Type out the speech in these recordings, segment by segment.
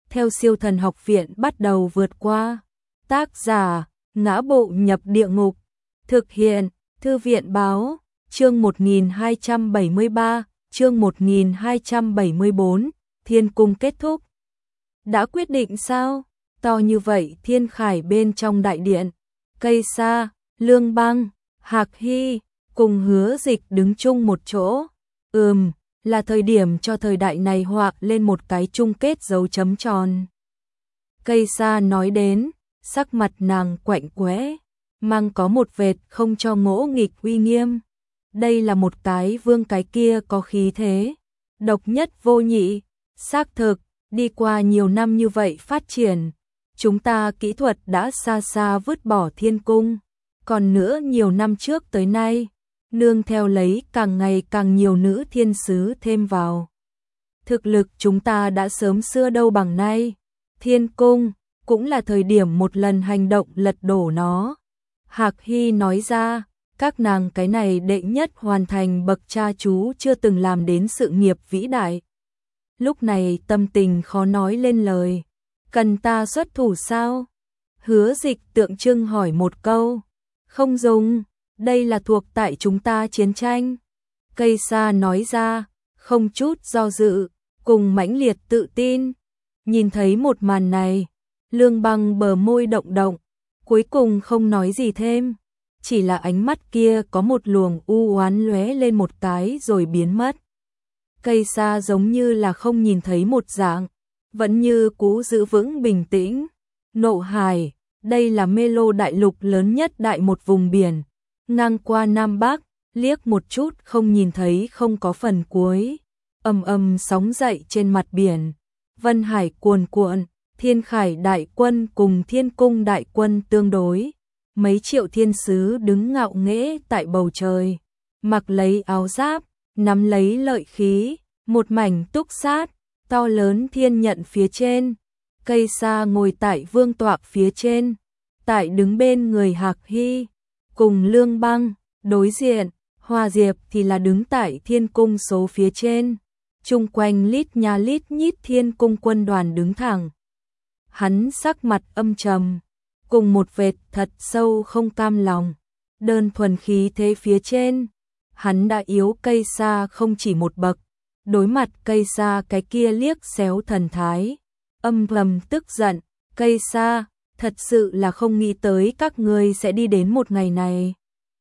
theo Siêu Thần Học Viện bắt đầu vượt qua. Tác giả: Ngã Bộ Nhập Địa Ngục. Thực hiện: Thư viện báo. Chương 1273, chương 1274, Thiên Cung kết thúc. Đã quyết định sao? To như vậy thiên khải bên trong đại điện. Cây Sa, Lương Băng, Hạc Hy cùng Hứa Dịch đứng chung một chỗ. Là thời điểm cho thời đại này họa lên một cái chung kết dấu chấm tròn. Cây Sa nói đến, sắc mặt nàng quạnh quẽ, mang có một vệt không cho ngỗ nghịch uy nghiêm. Đây là một cái vương cái kia có khí thế, độc nhất vô nhị. Xác thực, đi qua nhiều năm như vậy phát triển, chúng ta kỹ thuật đã xa xa vứt bỏ thiên cung. Còn nữa nhiều năm trước tới nay, nương theo lấy càng ngày càng nhiều nữ thiên sứ thêm vào. Thực lực chúng ta đã sớm xưa đâu bằng nay. Thiên cung cũng là thời điểm một lần hành động lật đổ nó. Hạc Hy nói ra, các nàng cái này đệ nhất hoàn thành bậc cha chú chưa từng làm đến sự nghiệp vĩ đại. Lúc này tâm tình khó nói lên lời. Cần ta xuất thủ sao? Hứa Dịch tượng trưng hỏi một câu. Không dùng, đây là thuộc tại chúng ta chiến tranh. Cây Sa nói ra, không chút do dự, cùng mãnh liệt tự tin. Nhìn thấy một màn này, Lương Băng bờ môi động động, cuối cùng không nói gì thêm. Chỉ là ánh mắt kia có một luồng u oán lóe lên một cái rồi biến mất. Cây Sa giống như là không nhìn thấy một dạng, vẫn như cũ giữ vững bình tĩnh. Nộ Hải, đây là mê lô đại lục lớn nhất đại một vùng biển, ngang qua Nam Bắc, liếc một chút không nhìn thấy không có phần cuối. Ầm ầm sóng dậy trên mặt biển, vân hải cuồn cuộn, thiên khải đại quân cùng thiên cung đại quân tương đối. Mấy triệu thiên sứ đứng ngạo nghễ tại bầu trời, mặc lấy áo giáp, nắm lấy lợi khí, một mảnh túc sát, to lớn thiên nhận phía trên. Cây Sa ngồi tại vương tọa phía trên, tại đứng bên người Hạc Hy, cùng Lương Băng, đối diện, Hoa Diệp thì là đứng tại thiên cung số phía trên. Chung quanh lít nha lít nhít thiên cung quân đoàn đứng thẳng. Hắn sắc mặt âm trầm, cùng một vệt thật sâu không cam lòng. Đơn thuần khí thế phía trên, hắn đã yếu Cây Sa không chỉ một bậc. Đối mặt Cây Sa cái kia liếc xéo thần thái, âm thầm tức giận. Cây Sa, thật sự là không nghĩ tới các ngươi sẽ đi đến một ngày này.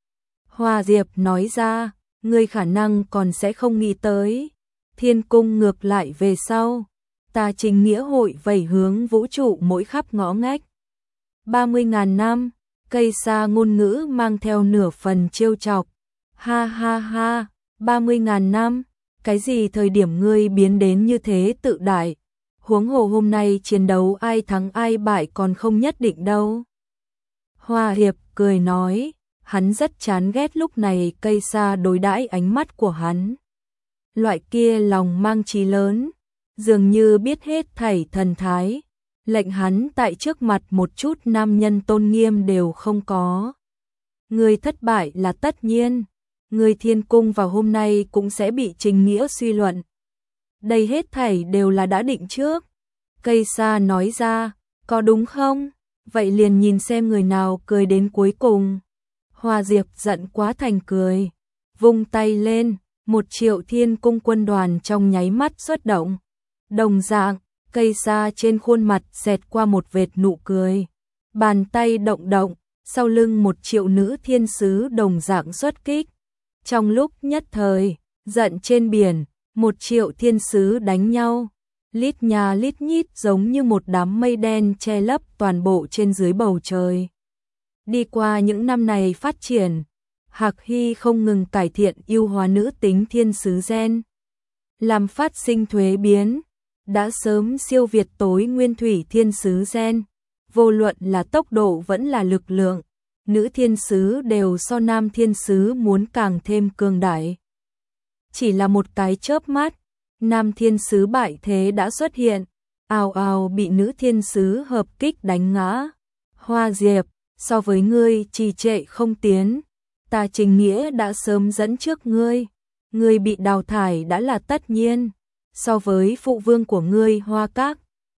Hoa Diệp nói ra, ngươi khả năng còn sẽ không nghĩ tới. Thiên cung ngược lại về sau, ta chính nghĩa hội vẩy hướng vũ trụ mỗi khắp ngõ ngách. 30.000 năm, Cây Sa ngôn ngữ mang theo nửa phần trêu chọc. Ha ha ha, 30.000 năm, cái gì thời điểm ngươi biến đến như thế tự đại? Huống hồ hôm nay chiến đấu ai thắng ai bại còn không nhất định đâu. Hoa Hiệp cười nói, hắn rất chán ghét lúc này Cây Sa đối đãi ánh mắt của hắn. Loại kia lòng mang chí lớn, dường như biết hết thảy thần thái, lệnh hắn tại trước mặt một chút nam nhân tôn nghiêm đều không có. Người thất bại là tất nhiên, người thiên cung vào hôm nay cũng sẽ bị trình nghĩa suy luận. Đây hết thảy đều là đã định trước. Cây Sa nói ra, có đúng không? Vậy liền nhìn xem người nào cười đến cuối cùng. Hoa Diệp giận quá thành cười, vung tay lên, 1 triệu thiên cung quân đoàn trong nháy mắt xuất động. Đồng dạng, Cây Sa trên khuôn mặt xẹt qua một vệt nụ cười. Bàn tay động động, sau lưng 1 triệu nữ thiên sứ đồng dạng xuất kích. Trong lúc nhất thời, giận trên biển, 1 triệu thiên sứ đánh nhau. Lít nha lít nhít giống như một đám mây đen che lấp toàn bộ trên dưới bầu trời. Đi qua những năm này phát triển, Hạc Hy không ngừng cải thiện ưu hóa nữ tính thiên sứ gen, làm phát sinh thuế biến, đã sớm siêu việt tối nguyên thủy thiên sứ gen. Vô luận là tốc độ vẫn là lực lượng, nữ thiên sứ đều so nam thiên sứ muốn càng thêm cường đại. Chỉ là một cái chớp mắt, nam thiên sứ bại thế đã xuất hiện, ào ào bị nữ thiên sứ hợp kích đánh ngã. Hoa Diệp, so với ngươi trì trệ không tiến, ta trình nghĩa đã sớm dẫn trước ngươi. Ngươi bị đào thải đã là tất nhiên. So với phụ vương của ngươi Hoa Các,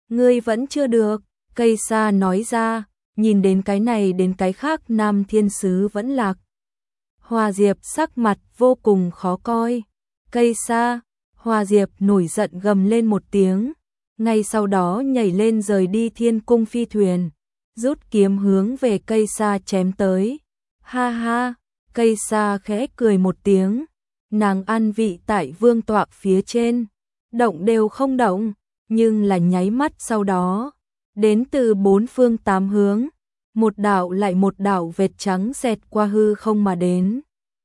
Ngươi vẫn chưa được, cây sa nói ra, nhìn đến cái này đến cái khác Nam Thiên Sứ vẫn lạc. Hoa Diệp sắc mặt vô cùng khó coi. Cây sa, Hoa Diệp nổi giận gầm lên một tiếng, ngay sau đó nhảy lên rời đi Thiên Cung phi thuyền, rút kiếm hướng về cây sa chém tới. Ha ha, cây sa khẽ cười một tiếng, nàng an vị tại vương tọa phía trên, động đều không động, nhưng là nháy mắt sau đó, đến từ bốn phương tám hướng, một đạo lại một đạo vệt trắng xẹt qua hư không mà đến.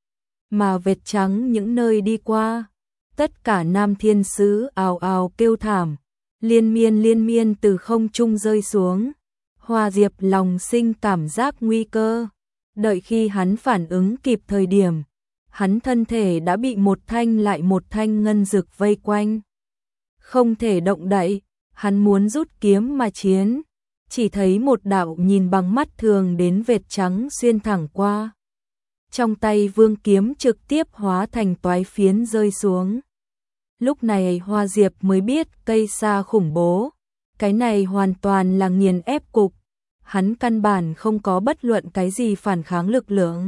Mà vệt trắng những nơi đi qua, tất cả Nam Thiên Sứ ào ào kêu thảm, liên miên từ không trung rơi xuống. Hoa Diệp lòng sinh cảm giác nguy cơ, đợi khi hắn phản ứng kịp thời điểm, hắn thân thể đã bị một thanh lại một thanh ngân dực vây quanh. Không thể động đậy, hắn muốn rút kiếm mà chiến, chỉ thấy một đạo nhìn bằng mắt thường đến vệt trắng xuyên thẳng qua. Trong tay vương kiếm trực tiếp hóa thành toái phiến rơi xuống. Lúc này Hoa Diệp mới biết cây sa khủng bố, cái này hoàn toàn là nghiền ép cục, hắn căn bản không có bất luận cái gì phản kháng lực lượng.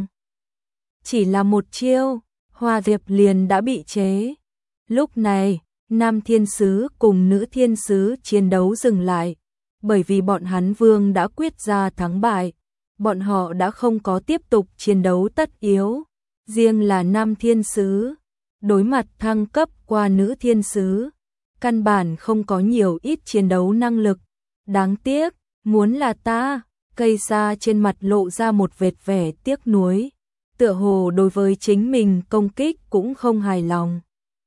Chỉ là một chiêu, Hoa Diệp liền đã bị chế. Lúc này, Nam Thiên Sứ cùng Nữ Thiên Sứ chiến đấu dừng lại, bởi vì bọn hắn vương đã quyết ra thắng bại, bọn họ đã không có tiếp tục chiến đấu tất yếu. Riêng là Nam Thiên Sứ, đối mặt thăng cấp qua Nữ Thiên Sứ, căn bản không có nhiều ít chiến đấu năng lực. Đáng tiếc, muốn là ta, cây sa trên mặt lộ ra một vệt vẻ tiếc nuối, tựa hồ đối với chính mình công kích cũng không hài lòng.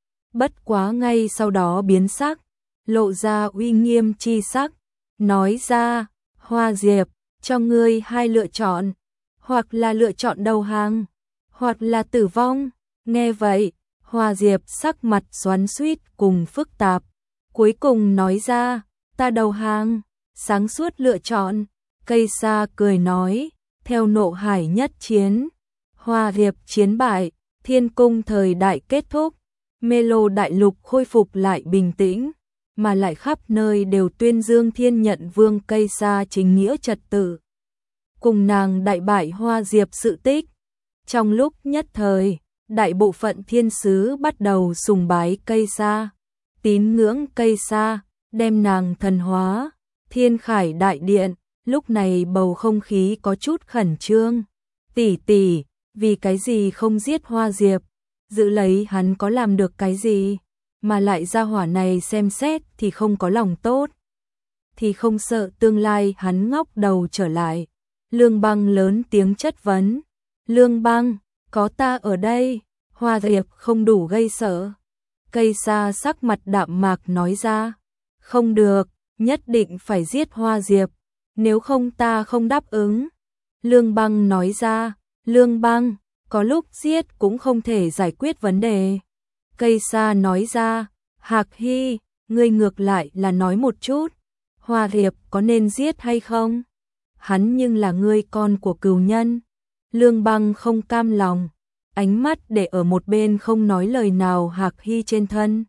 Bất quá ngay sau đó biến sắc, lộ ra uy nghiêm chi sắc, nói ra, Hoa Diệp, cho ngươi hai lựa chọn, hoặc là lựa chọn đầu hàng, hoặc là tử vong. Nghe vậy, Hoa Diệp sắc mặt xoắn xuýt cùng phức tạp, cuối cùng nói ra, ta đầu hàng. Sáng suốt lựa chọn, cây sa cười nói, theo nộ hải nhất chiến, Hoa Diệp chiến bại, Thiên Cung thời đại kết thúc, Mê Lô đại lục khôi phục lại bình tĩnh, mà lại khắp nơi đều tuyên dương Thiên Nhận Vương cây sa chính nghĩa trật tự. Cùng nàng đại bại Hoa Diệp sự tích. Trong lúc nhất thời, đại bộ phận thiên sứ bắt đầu sùng bái cây sa, tín ngưỡng cây sa, đem nàng thần hóa. Thiên Khải đại điện, lúc này bầu không khí có chút khẩn trương. Tỷ tỷ, vì cái gì không giết Hoa Diệp, giữ lấy hắn có làm được cái gì, mà lại gia hỏa này xem xét thì không có lòng tốt, thì không sợ tương lai hắn ngóc đầu trở lại. Lương Băng lớn tiếng chất vấn. Lương Băng, có ta ở đây, Hoa Diệp không đủ gây sợ. Cây sa sắc mặt đạm mạc nói ra, không được, nhất định phải giết Hoa Diệp, nếu không ta không đáp ứng. Lương Băng nói ra, Lương Băng, có lúc giết cũng không thể giải quyết vấn đề. Cây sa nói ra, Hạc Hy, ngươi ngược lại là nói một chút, Hoa Diệp có nên giết hay không? Hắn nhưng là ngươi con của cừu nhân. Lương Băng không cam lòng, ánh mắt để ở một bên không nói lời nào Hạc Hy trên thân.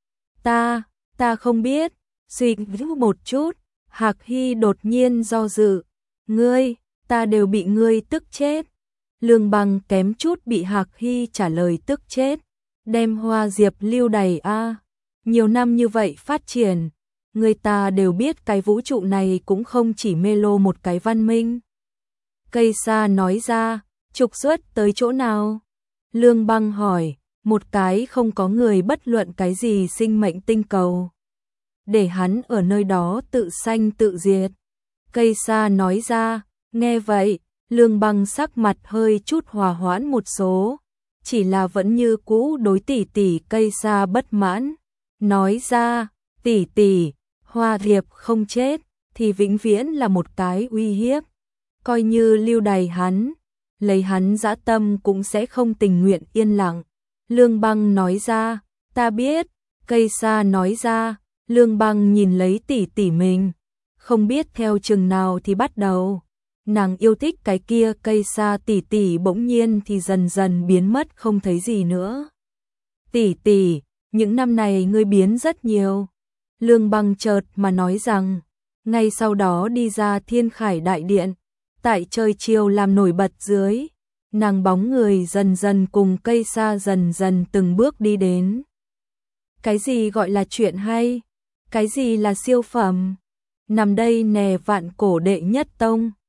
Ta không biết. Suy nghĩ một chút, Hạc Hy đột nhiên do dự. Ngươi, ta đều bị ngươi tức chết. Lương Băng kém chút bị Hạc Hy trả lời tức chết. Đem Hoa Diệp lưu đày a. Nhiều năm như vậy phát triển, người ta đều biết cái vũ trụ này cũng không chỉ Mê Lô một cái văn minh. Cây sa nói ra, trục xuất tới chỗ nào? Lương Băng hỏi, một cái không có người bất luận cái gì sinh mệnh tinh cầu. Để hắn ở nơi đó tự sanh tự diệt. Cây sa nói ra, nghe vậy, Lương Băng sắc mặt hơi chút hòa hoãn một số, chỉ là vẫn như cũ đối tỷ tỷ cây sa bất mãn. Nói ra, tỷ tỷ, Hoa Diệp không chết, thì vĩnh viễn là một cái uy hiếp. Coi như lưu đày hắn, lấy hắn dã tâm cũng sẽ không tình nguyện yên lặng. Lương Băng nói ra, ta biết. Cây sa nói ra, Lương Băng nhìn lấy tỷ tỷ mình, không biết theo chừng nào thì bắt đầu. Nàng yêu thích cái kia cây sa tỷ tỷ bỗng nhiên thì dần dần biến mất không thấy gì nữa. Tỷ tỷ, những năm này ngươi biến rất nhiều. Lương Băng chợt mà nói rằng, ngay sau đó đi ra Thiên Khải Đại Điện, tại trời chiều làm nổi bật dưới, nàng bóng người dần dần cùng cây sa dần dần từng bước đi đến. Cái gì gọi là chuyện hay? Cái gì là siêu phẩm? Nằm đây nè Vạn Cổ đệ nhất tông.